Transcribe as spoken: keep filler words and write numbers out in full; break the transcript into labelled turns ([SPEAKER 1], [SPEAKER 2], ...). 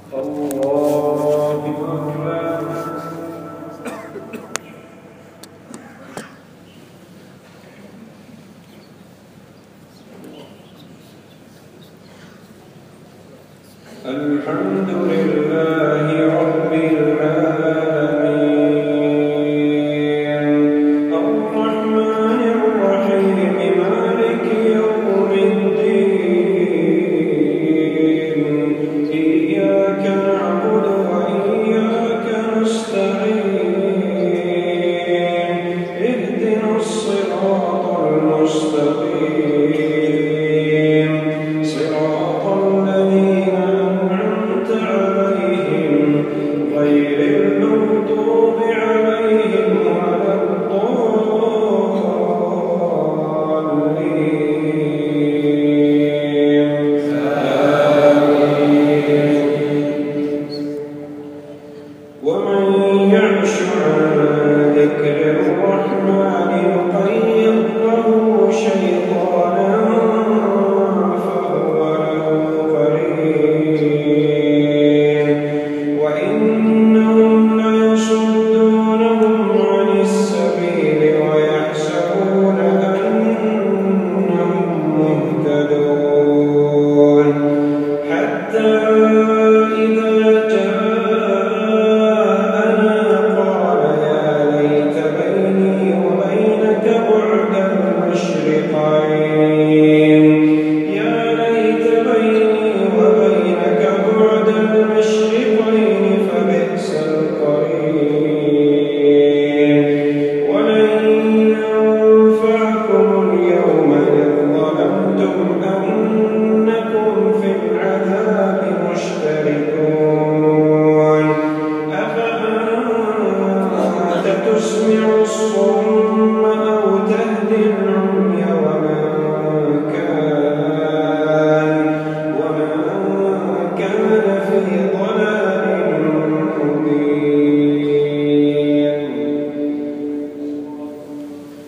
[SPEAKER 1] الحمد لله رب العالمين الرحمن الرحيم مالك يوم الدين إياك نعبد وإياك نستعين اهدنا الصراط المستقيم صراط الذين أنعمت عليهم غير المغضوب عليهم ولا الضالين آمين. ومن يعش عن ذكر الرحمن نقيض له شيطانا فهو له قرين وإنهم ليصدونهم عن السبيل ويحسبون أنهم مهتدون حتى إذا